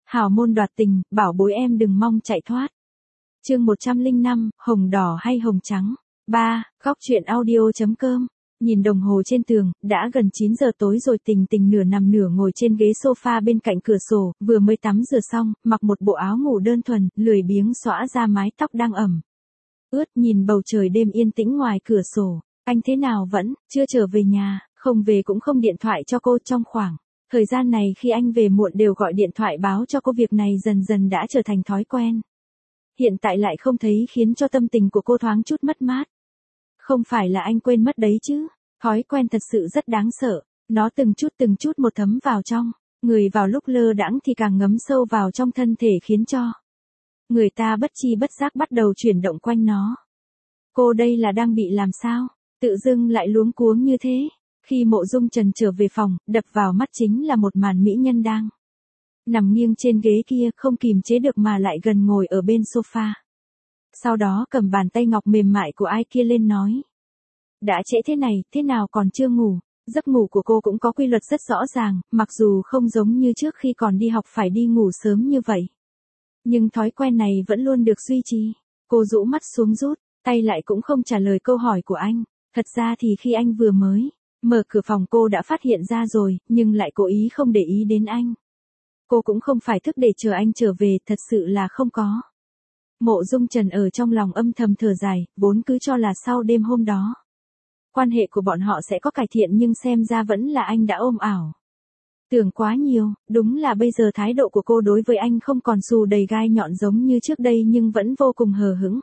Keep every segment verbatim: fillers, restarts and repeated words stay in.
Hào môn đoạt tình, bảo bối em đừng mong chạy thoát. Chương một trăm lẻ năm, hồng đỏ hay hồng trắng. ba. Góc truyện audio.com. Nhìn đồng hồ trên tường, đã gần chín giờ tối rồi. Tình Tình nửa nằm nửa ngồi trên ghế sofa bên cạnh cửa sổ, vừa mới tắm rửa xong, mặc một bộ áo ngủ đơn thuần, lười biếng xõa ra mái tóc đang ẩm ướt, nhìn bầu trời đêm yên tĩnh ngoài cửa sổ. Anh thế nào vẫn chưa trở về nhà, không về cũng không điện thoại cho cô. Trong khoảng thời gian này khi anh về muộn đều gọi điện thoại báo cho cô, việc này dần dần đã trở thành thói quen. Hiện tại lại không thấy khiến cho tâm tình của cô thoáng chút mất mát. Không phải là anh quên mất đấy chứ, thói quen thật sự rất đáng sợ, nó từng chút từng chút một thấm vào trong người, vào lúc lơ đãng thì càng ngấm sâu vào trong thân thể, khiến cho người ta bất chi bất giác bắt đầu chuyển động quanh nó. Cô đây là đang bị làm sao, tự dưng lại luống cuống như thế. Khi Mộ Dung Trần trở về phòng, đập vào mắt chính là một màn mỹ nhân đang nằm nghiêng trên ghế kia, không kìm chế được mà lại gần ngồi ở bên sofa. Sau đó cầm bàn tay ngọc mềm mại của ai kia lên nói: đã trễ thế này, thế nào còn chưa ngủ? Giấc ngủ của cô cũng có quy luật rất rõ ràng, mặc dù không giống như trước khi còn đi học phải đi ngủ sớm như vậy, nhưng thói quen này vẫn luôn được duy trì. Cô rũ mắt xuống rút tay lại, cũng không trả lời câu hỏi của anh. Thật ra thì khi anh vừa mới mở cửa phòng cô đã phát hiện ra rồi, nhưng lại cố ý không để ý đến anh. Cô cũng không phải thức để chờ anh trở về, thật sự là không có. Mộ Dung Trần ở trong lòng âm thầm thở dài, vốn cứ cho là sau đêm hôm đó quan hệ của bọn họ sẽ có cải thiện, nhưng xem ra vẫn là anh đã ôm ảo tưởng quá nhiều. Đúng là bây giờ thái độ của cô đối với anh không còn xù đầy gai nhọn giống như trước đây, nhưng vẫn vô cùng hờ hững.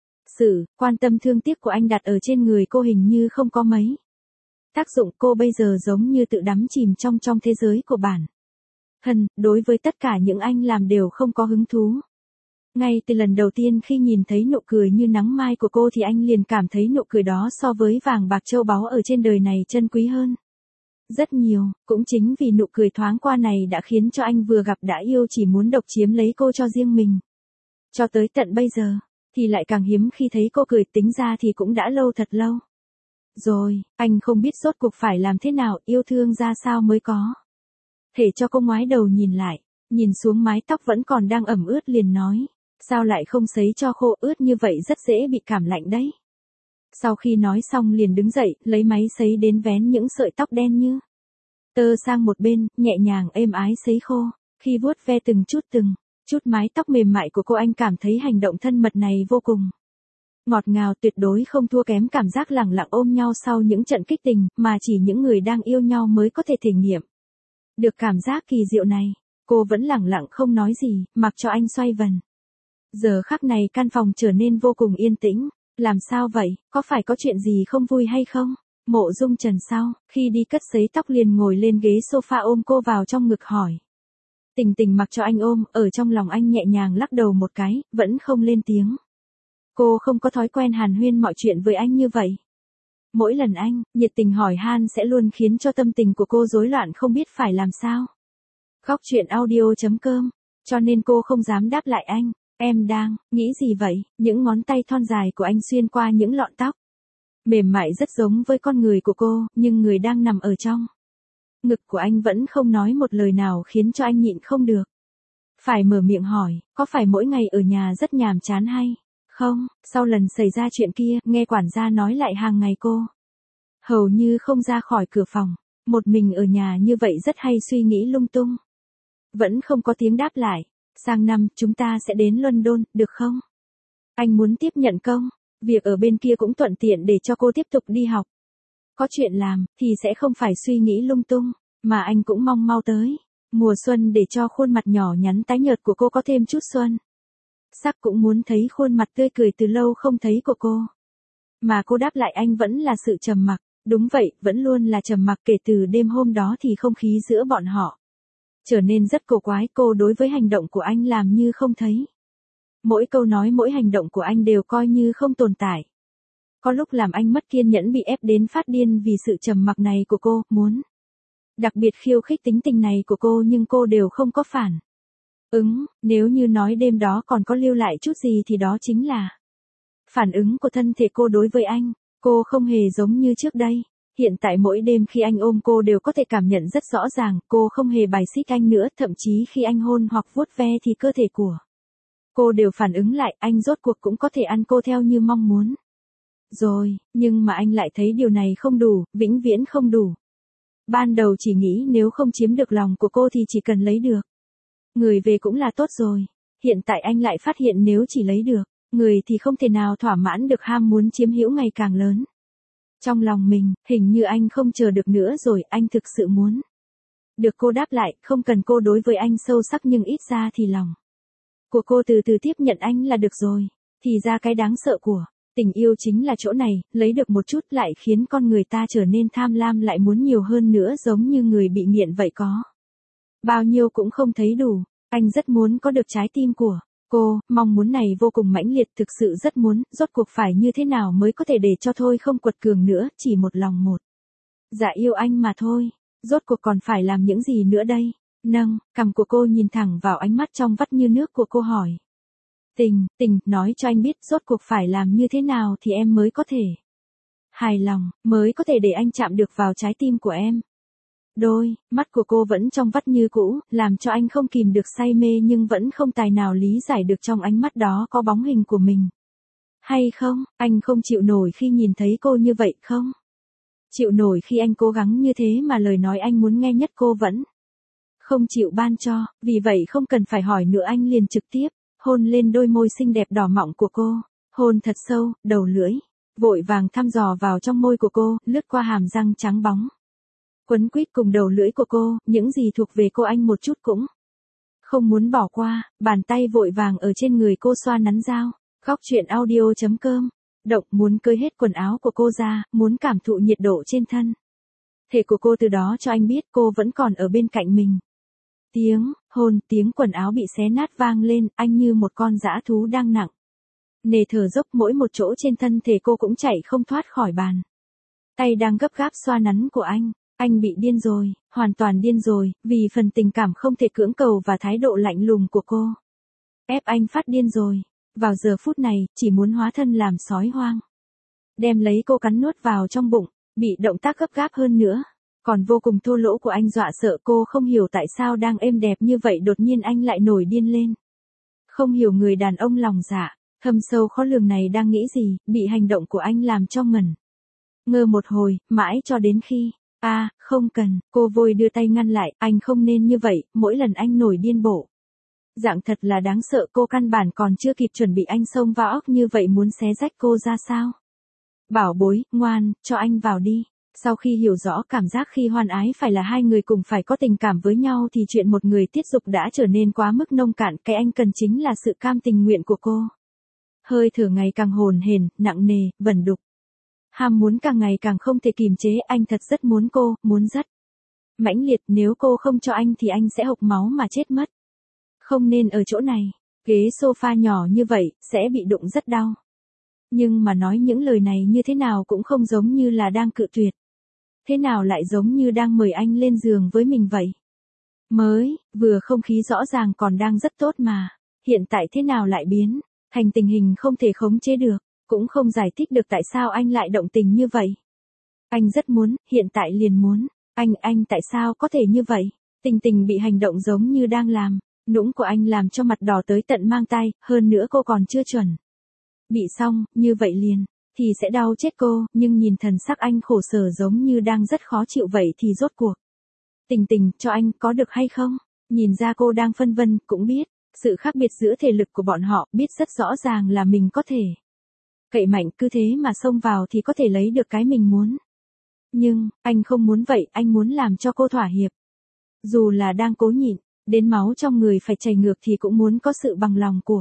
Sự quan tâm thương tiếc của anh đặt ở trên người cô hình như không có mấy tác dụng. Cô bây giờ giống như tự đắm chìm trong trong thế giới của bản thân, đối với tất cả những anh làm đều không có hứng thú. Ngay từ lần đầu tiên khi nhìn thấy nụ cười như nắng mai của cô thì anh liền cảm thấy nụ cười đó so với vàng bạc châu báu ở trên đời này chân quý hơn rất nhiều. Cũng chính vì nụ cười thoáng qua này đã khiến cho anh vừa gặp đã yêu, chỉ muốn độc chiếm lấy cô cho riêng mình. Cho tới tận bây giờ thì lại càng hiếm khi thấy cô cười, tính ra thì cũng đã lâu thật lâu rồi. Anh không biết rốt cuộc phải làm thế nào, yêu thương ra sao mới có thể cho cô ngoái đầu nhìn lại, nhìn xuống mái tóc vẫn còn đang ẩm ướt, liền nói: sao lại không sấy cho khô, ướt như vậy rất dễ bị cảm lạnh đấy. Sau khi nói xong liền đứng dậy, lấy máy sấy đến vén những sợi tóc đen như tơ sang một bên, nhẹ nhàng êm ái sấy khô. Khi vuốt ve từng chút từng chút mái tóc mềm mại của cô, anh cảm thấy hành động thân mật này vô cùng ngọt ngào, tuyệt đối không thua kém cảm giác lẳng lặng ôm nhau sau những trận kích tình, mà chỉ những người đang yêu nhau mới có thể thể nghiệm được cảm giác kỳ diệu này. Cô vẫn lẳng lặng không nói gì, mặc cho anh xoay vần. Giờ khắc này căn phòng trở nên vô cùng yên tĩnh. Làm sao vậy, có phải có chuyện gì không vui hay không? Mộ Dung Trần sau khi đi cất sấy tóc liền ngồi lên ghế sofa ôm cô vào trong ngực hỏi. Tình Tình mặc cho anh ôm, ở trong lòng anh nhẹ nhàng lắc đầu một cái, vẫn không lên tiếng. Cô không có thói quen hàn huyên mọi chuyện với anh như vậy. Mỗi lần anh nhiệt tình hỏi han sẽ luôn khiến cho tâm tình của cô rối loạn, không biết phải làm sao. Góc truyện audio.com. Cho nên cô không dám đáp lại anh. Em đang nghĩ gì vậy? Những ngón tay thon dài của anh xuyên qua những lọn tóc mềm mại rất giống với con người của cô, nhưng người đang nằm ở trong ngực của anh vẫn không nói một lời nào, khiến cho anh nhịn không được phải mở miệng hỏi, có phải mỗi ngày ở nhà rất nhàm chán hay không? Sau lần xảy ra chuyện kia, nghe quản gia nói lại hàng ngày cô hầu như không ra khỏi cửa phòng, một mình ở nhà như vậy rất hay suy nghĩ lung tung. Vẫn không có tiếng đáp lại. Sang năm chúng ta sẽ đến London, được không? Anh muốn tiếp nhận công việc ở bên kia cũng thuận tiện để cho cô tiếp tục đi học. Có chuyện làm thì sẽ không phải suy nghĩ lung tung, mà anh cũng mong mau tới mùa xuân để cho khuôn mặt nhỏ nhắn tái nhợt của cô có thêm chút xuân sắc. Cũng muốn thấy khuôn mặt tươi cười từ lâu không thấy của cô. Mà cô đáp lại anh vẫn là sự trầm mặc. Đúng vậy, vẫn luôn là trầm mặc. Kể từ đêm hôm đó thì không khí giữa bọn họ trở nên rất cổ quái. Cô đối với hành động của anh làm như không thấy. Mỗi câu nói mỗi hành động của anh đều coi như không tồn tại. Có lúc làm anh mất kiên nhẫn, bị ép đến phát điên vì sự trầm mặc này của cô, muốn đặc biệt khiêu khích tính tình này của cô, nhưng cô đều không có phản ứng. Nếu như nói đêm đó còn có lưu lại chút gì thì đó chính là phản ứng của thân thể cô đối với anh. Cô không hề giống như trước đây. Hiện tại mỗi đêm khi anh ôm cô đều có thể cảm nhận rất rõ ràng, cô không hề bài xích anh nữa, thậm chí khi anh hôn hoặc vuốt ve thì cơ thể của cô đều phản ứng lại, anh rốt cuộc cũng có thể ăn cô theo như mong muốn. Rồi, nhưng mà anh lại thấy điều này không đủ, vĩnh viễn không đủ. Ban đầu chỉ nghĩ nếu không chiếm được lòng của cô thì chỉ cần lấy được người về cũng là tốt rồi. Hiện tại anh lại phát hiện nếu chỉ lấy được người thì không thể nào thỏa mãn được ham muốn chiếm hữu ngày càng lớn. Trong lòng mình, hình như anh không chờ được nữa rồi, anh thực sự muốn được cô đáp lại, không cần cô đối với anh sâu sắc nhưng ít ra thì lòng của cô từ từ tiếp nhận anh là được rồi. Thì ra cái đáng sợ của tình yêu chính là chỗ này, lấy được một chút lại khiến con người ta trở nên tham lam lại muốn nhiều hơn nữa, giống như người bị nghiện vậy, có bao nhiêu cũng không thấy đủ. Anh rất muốn có được trái tim của cô, mong muốn này vô cùng mãnh liệt, thực sự rất muốn, rốt cuộc phải như thế nào mới có thể để cho thôi không quật cường nữa, chỉ một lòng một dạ yêu anh mà thôi. Rốt cuộc còn phải làm những gì nữa đây? Nâng cằm của cô nhìn thẳng vào ánh mắt trong vắt như nước của cô hỏi. Tình, tình, nói cho anh biết rốt cuộc phải làm như thế nào thì em mới có thể hài lòng, mới có thể để anh chạm được vào trái tim của em. Đôi mắt của cô vẫn trong vắt như cũ, làm cho anh không kìm được say mê nhưng vẫn không tài nào lý giải được trong ánh mắt đó có bóng hình của mình. Hay không, anh không chịu nổi khi nhìn thấy cô như vậy không? Chịu nổi khi anh cố gắng như thế mà lời nói anh muốn nghe nhất cô vẫn không chịu ban cho, vì vậy không cần phải hỏi nữa, anh liền trực tiếp hôn lên đôi môi xinh đẹp đỏ mọng của cô, hôn thật sâu, đầu lưỡi vội vàng thăm dò vào trong môi của cô, lướt qua hàm răng trắng bóng quấn quýt cùng đầu lưỡi của cô, những gì thuộc về cô anh một chút cũng không muốn bỏ qua, bàn tay vội vàng ở trên người cô xoa nắn dao. Góc truyện audio chấm com. Động muốn cởi hết quần áo của cô ra, muốn cảm thụ nhiệt độ trên thân thể của cô, từ đó cho anh biết cô vẫn còn ở bên cạnh mình. Tiếng hôn, tiếng quần áo bị xé nát vang lên, anh như một con dã thú đang nặng nề thở dốc, mỗi một chỗ trên thân thể cô cũng chạy không thoát khỏi bàn tay đang gấp gáp xoa nắn của anh. Anh bị điên rồi, hoàn toàn điên rồi, vì phần tình cảm không thể cưỡng cầu và thái độ lạnh lùng của cô ép anh phát điên rồi. Vào giờ phút này, chỉ muốn hóa thân làm sói hoang, đem lấy cô cắn nuốt vào trong bụng. Bị động tác gấp gáp hơn nữa còn vô cùng thô lỗ của anh dọa sợ cô, không hiểu tại sao đang êm đẹp như vậy đột nhiên anh lại nổi điên lên. Không hiểu người đàn ông lòng dạ thâm sâu khó lường này đang nghĩ gì, bị hành động của anh làm cho ngẩn ngơ một hồi, mãi cho đến khi a à, không cần, cô vội đưa tay ngăn lại, anh không nên như vậy, mỗi lần anh nổi điên bộ dạng thật là đáng sợ, cô căn bản còn chưa kịp chuẩn bị anh xông vào óc như vậy muốn xé rách cô ra sao. Bảo bối, ngoan, cho anh vào đi. Sau khi hiểu rõ cảm giác khi hoan ái phải là hai người cùng phải có tình cảm với nhau thì chuyện một người tiết dục đã trở nên quá mức nông cạn, cái anh cần chính là sự cam tình nguyện của cô. Hơi thở ngày càng hồn hển, nặng nề, vẩn đục. Ham muốn càng ngày càng không thể kìm chế, anh thật rất muốn cô, muốn rất mãnh liệt, nếu cô không cho anh thì anh sẽ hộc máu mà chết mất. Không nên ở chỗ này, ghế sofa nhỏ như vậy, sẽ bị đụng rất đau. Nhưng mà nói những lời này như thế nào cũng không giống như là đang cự tuyệt. Thế nào lại giống như đang mời anh lên giường với mình vậy? Mới, vừa không khí rõ ràng còn đang rất tốt mà. Hiện tại thế nào lại biến thành tình hình không thể khống chế được, cũng không giải thích được tại sao anh lại động tình như vậy. Anh rất muốn, hiện tại liền muốn. Anh, anh tại sao có thể như vậy? Tình tình bị hành động giống như đang làm nũng của anh làm cho mặt đỏ tới tận mang tai, hơn nữa cô còn chưa chuẩn bị xong, như vậy liền thì sẽ đau chết cô, nhưng nhìn thần sắc anh khổ sở giống như đang rất khó chịu vậy thì rốt cuộc Tình tình, cho anh, có được hay không? Nhìn ra cô đang phân vân, cũng biết sự khác biệt giữa thể lực của bọn họ, biết rất rõ ràng là mình có thể cậy mạnh, cứ thế mà xông vào thì có thể lấy được cái mình muốn. Nhưng, anh không muốn vậy, anh muốn làm cho cô thỏa hiệp. Dù là đang cố nhịn, đến máu trong người phải chảy ngược thì cũng muốn có sự bằng lòng của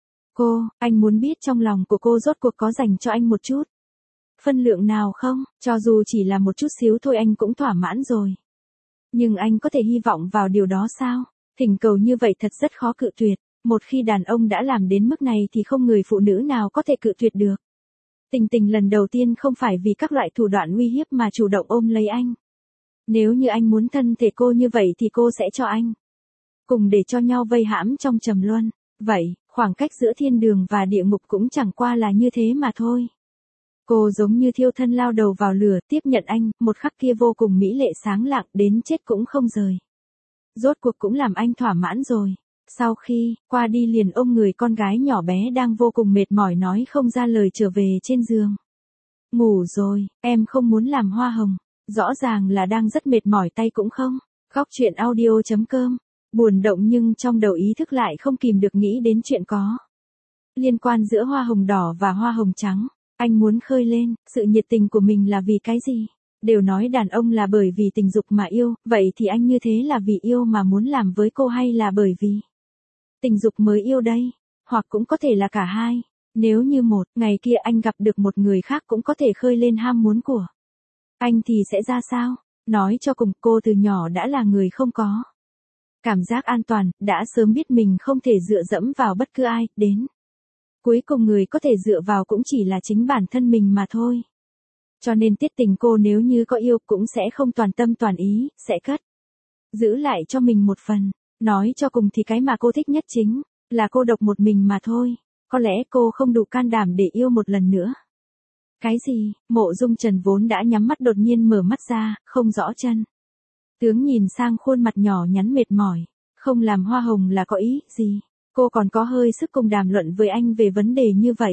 cô, anh muốn biết trong lòng của cô rốt cuộc có dành cho anh một chút phân lượng nào không, cho dù chỉ là một chút xíu thôi anh cũng thỏa mãn rồi. Nhưng anh có thể hy vọng vào điều đó sao? Thỉnh cầu như vậy thật rất khó cự tuyệt, một khi đàn ông đã làm đến mức này thì không người phụ nữ nào có thể cự tuyệt được. Tình tình lần đầu tiên không phải vì các loại thủ đoạn uy hiếp mà chủ động ôm lấy anh. Nếu như anh muốn thân thể cô như vậy thì cô sẽ cho anh cùng để cho nhau vây hãm trong trầm luân. Vậy, khoảng cách giữa thiên đường và địa ngục cũng chẳng qua là như thế mà thôi. Cô giống như thiêu thân lao đầu vào lửa, tiếp nhận anh, một khắc kia vô cùng mỹ lệ sáng lạng, đến chết cũng không rời. Rốt cuộc cũng làm anh thỏa mãn rồi. Sau khi, qua đi liền ôm người con gái nhỏ bé đang vô cùng mệt mỏi nói không ra lời trở về trên giường. Ngủ rồi, em không muốn làm hoa hồng. Rõ ràng là đang rất mệt mỏi tay cũng không. Góc chuyện audio.com. Buồn động nhưng trong đầu ý thức lại không kìm được nghĩ đến chuyện có liên quan giữa hoa hồng đỏ và hoa hồng trắng. Anh muốn khơi lên, sự nhiệt tình của mình là vì cái gì? Đều nói đàn ông là bởi vì tình dục mà yêu, vậy thì anh như thế là vì yêu mà muốn làm với cô hay là bởi vì tình dục mới yêu đây? Hoặc cũng có thể là cả hai. Nếu như một ngày kia anh gặp được một người khác cũng có thể khơi lên ham muốn của anh thì sẽ ra sao? Nói cho cùng, cô từ nhỏ đã là người không có cảm giác an toàn, đã sớm biết mình không thể dựa dẫm vào bất cứ ai, đến cuối cùng người có thể dựa vào cũng chỉ là chính bản thân mình mà thôi. Cho nên tiết tình cô nếu như có yêu cũng sẽ không toàn tâm toàn ý, sẽ cất giữ lại cho mình một phần. Nói cho cùng thì cái mà cô thích nhất chính là cô độc một mình mà thôi. Có lẽ cô không đủ can đảm để yêu một lần nữa. Cái gì? Mộ Dung Trần vốn đã nhắm mắt đột nhiên mở mắt ra, không rõ chân tướng nhìn sang khuôn mặt nhỏ nhắn mệt mỏi. Không làm hoa hồng là có ý gì? Cô còn có hơi sức cùng đàm luận với anh về vấn đề như vậy.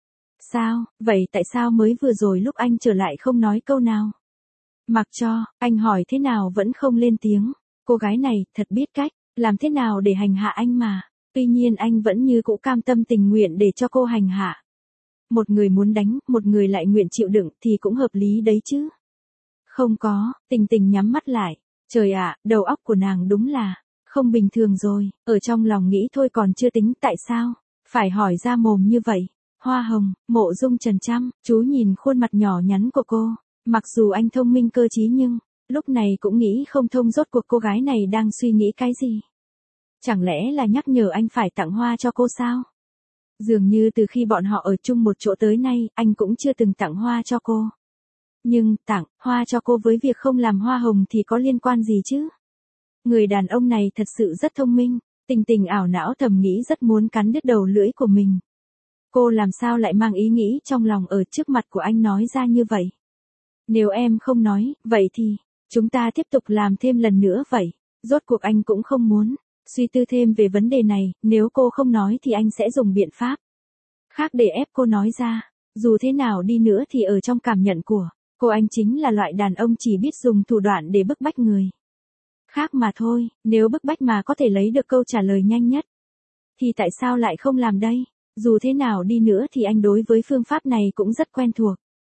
Sao? Vậy tại sao mới vừa rồi lúc anh trở lại không nói câu nào? Mặc cho, anh hỏi thế nào vẫn không lên tiếng. Cô gái này thật biết cách, làm thế nào để hành hạ anh mà. Tuy nhiên anh vẫn như cũ cam tâm tình nguyện để cho cô hành hạ. Một người muốn đánh, một người lại nguyện chịu đựng thì cũng hợp lý đấy chứ. Không có, Tình Tình nhắm mắt lại. Trời ạ, đầu óc của nàng đúng là không bình thường rồi. Ở trong lòng nghĩ thôi còn chưa tính tại sao phải hỏi ra mồm như vậy. Hoa hồng, Mộ Dung Trần chăm chú nhìn khuôn mặt nhỏ nhắn của cô. Mặc dù anh thông minh cơ trí nhưng lúc này cũng nghĩ không thông rốt cuộc cô gái này đang suy nghĩ cái gì. Chẳng lẽ là nhắc nhở anh phải tặng hoa cho cô sao? Dường như từ khi bọn họ ở chung một chỗ tới nay, anh cũng chưa từng tặng hoa cho cô. Nhưng, tặng hoa cho cô với việc không làm hoa hồng thì có liên quan gì chứ? Người đàn ông này thật sự rất thông minh. Tình Tình ảo não thầm nghĩ rất muốn cắn đứt đầu lưỡi của mình. Cô làm sao lại mang ý nghĩ trong lòng ở trước mặt của anh nói ra như vậy? Nếu em không nói, vậy thì chúng ta tiếp tục làm thêm lần nữa vậy. Rốt cuộc anh cũng không muốn suy tư thêm về vấn đề này, nếu cô không nói thì anh sẽ dùng biện pháp khác để ép cô nói ra. Dù thế nào đi nữa thì ở trong cảm nhận của cô anh chính là loại đàn ông chỉ biết dùng thủ đoạn để bức bách người khác mà thôi. Nếu bức bách mà có thể lấy được câu trả lời nhanh nhất thì tại sao lại không làm đây? Dù thế nào đi nữa thì anh đối với phương pháp này cũng rất quen thuộc.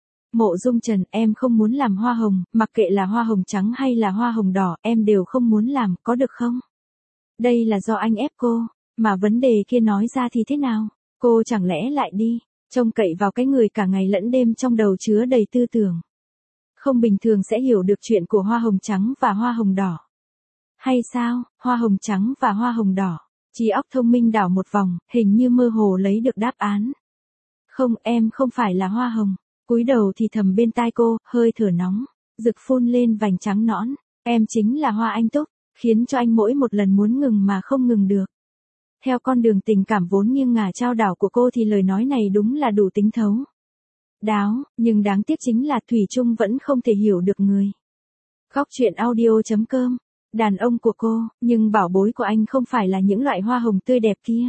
Mộ Dung Trần, em không muốn làm hoa hồng, mặc kệ là hoa hồng trắng hay là hoa hồng đỏ, em đều không muốn làm, có được không? Đây là do anh ép cô, mà vấn đề kia nói ra thì thế nào? Cô chẳng lẽ lại đi trông cậy vào cái người cả ngày lẫn đêm trong đầu chứa đầy tư tưởng không bình thường sẽ hiểu được chuyện của hoa hồng trắng và hoa hồng đỏ? Hay sao? Hoa hồng trắng và hoa hồng đỏ. Trí óc thông minh đảo một vòng, hình như mơ hồ lấy được đáp án. Không, em không phải là hoa hồng. Cúi đầu thì thầm bên tai cô, hơi thở nóng rực phun lên vành trắng nõn. Em chính là hoa anh túc, khiến cho anh mỗi một lần muốn ngừng mà không ngừng được. Theo con đường tình cảm vốn nghiêng ngả trao đảo của cô thì lời nói này đúng là đủ tính thấu đáo, nhưng đáng tiếc chính là thủy chung vẫn không thể hiểu được người. Góc chuyện audio.com. Đàn ông của cô, nhưng bảo bối của anh không phải là những loại hoa hồng tươi đẹp kia.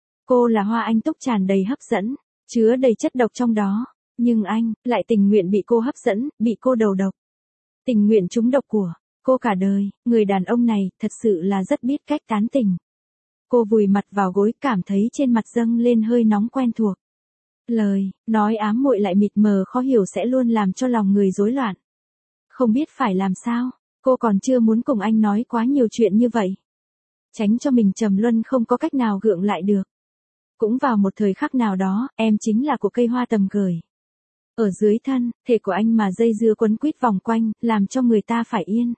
Cô là hoa anh túc tràn đầy hấp dẫn, chứa đầy chất độc trong đó. Nhưng anh, lại tình nguyện bị cô hấp dẫn, bị cô đầu độc. Tình nguyện trúng độc của cô cả đời. Người đàn ông này, thật sự là rất biết cách tán tỉnh. Cô vùi mặt vào gối, cảm thấy trên mặt dâng lên hơi nóng quen thuộc. Lời nói ám muội lại mịt mờ khó hiểu sẽ luôn làm cho lòng người rối loạn. Không biết phải làm sao, cô còn chưa muốn cùng anh nói quá nhiều chuyện như vậy. Tránh cho mình trầm luân không có cách nào gượng lại được. Cũng vào một thời khắc nào đó, em chính là của cây hoa tầm cởi. Ở dưới thân, thể của anh mà dây dưa quấn quýt vòng quanh, làm cho người ta phải yên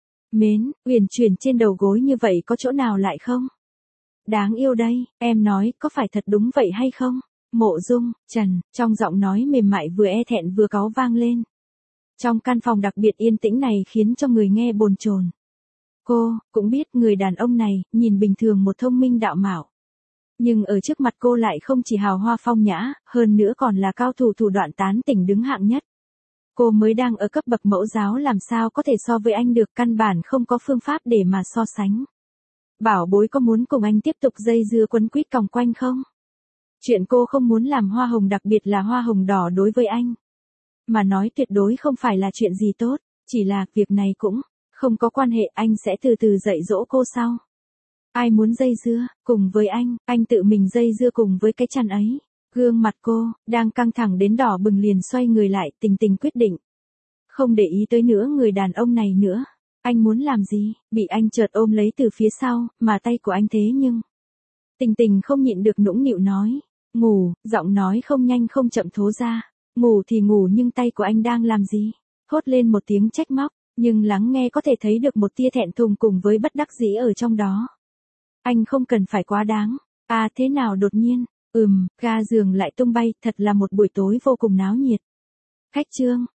mến, uyển chuyển trên đầu gối như vậy có chỗ nào lại không? Đáng yêu đây, em nói, có phải thật đúng vậy hay không? Mộ Dung Trần, trong giọng nói mềm mại vừa e thẹn vừa cáu vang lên. Trong căn phòng đặc biệt yên tĩnh này khiến cho người nghe bồn chồn. Cô cũng biết người đàn ông này, nhìn bình thường một thông minh đạo mạo. Nhưng ở trước mặt cô lại không chỉ hào hoa phong nhã, hơn nữa còn là cao thủ thủ đoạn tán tỉnh đứng hạng nhất. Cô mới đang ở cấp bậc mẫu giáo làm sao có thể so với anh được, căn bản không có phương pháp để mà so sánh. Bảo bối có muốn cùng anh tiếp tục dây dưa quấn quýt còng quanh không? Chuyện cô không muốn làm hoa hồng, đặc biệt là hoa hồng đỏ đối với anh. Mà nói tuyệt đối không phải là chuyện gì tốt, chỉ là việc này cũng không có quan hệ, anh sẽ từ từ dạy dỗ cô sau. Ai muốn dây dưa cùng với anh, anh tự mình dây dưa cùng với cái chăn ấy. Gương mặt cô, đang căng thẳng đến đỏ bừng liền xoay người lại, Tình Tình quyết định. Không để ý tới nữa người đàn ông này nữa. Anh muốn làm gì, bị anh chợt ôm lấy từ phía sau, mà tay của anh thế nhưng. Tình Tình không nhịn được nũng nịu nói. Ngủ, giọng nói không nhanh không chậm thố ra. Ngủ thì ngủ nhưng tay của anh đang làm gì? Thốt lên một tiếng trách móc, nhưng lắng nghe có thể thấy được một tia thẹn thùng cùng với bất đắc dĩ ở trong đó. Anh không cần phải quá đáng. À thế nào đột nhiên? Ừm, ga giường lại tung bay, thật là một buổi tối vô cùng náo nhiệt. Khách Trương,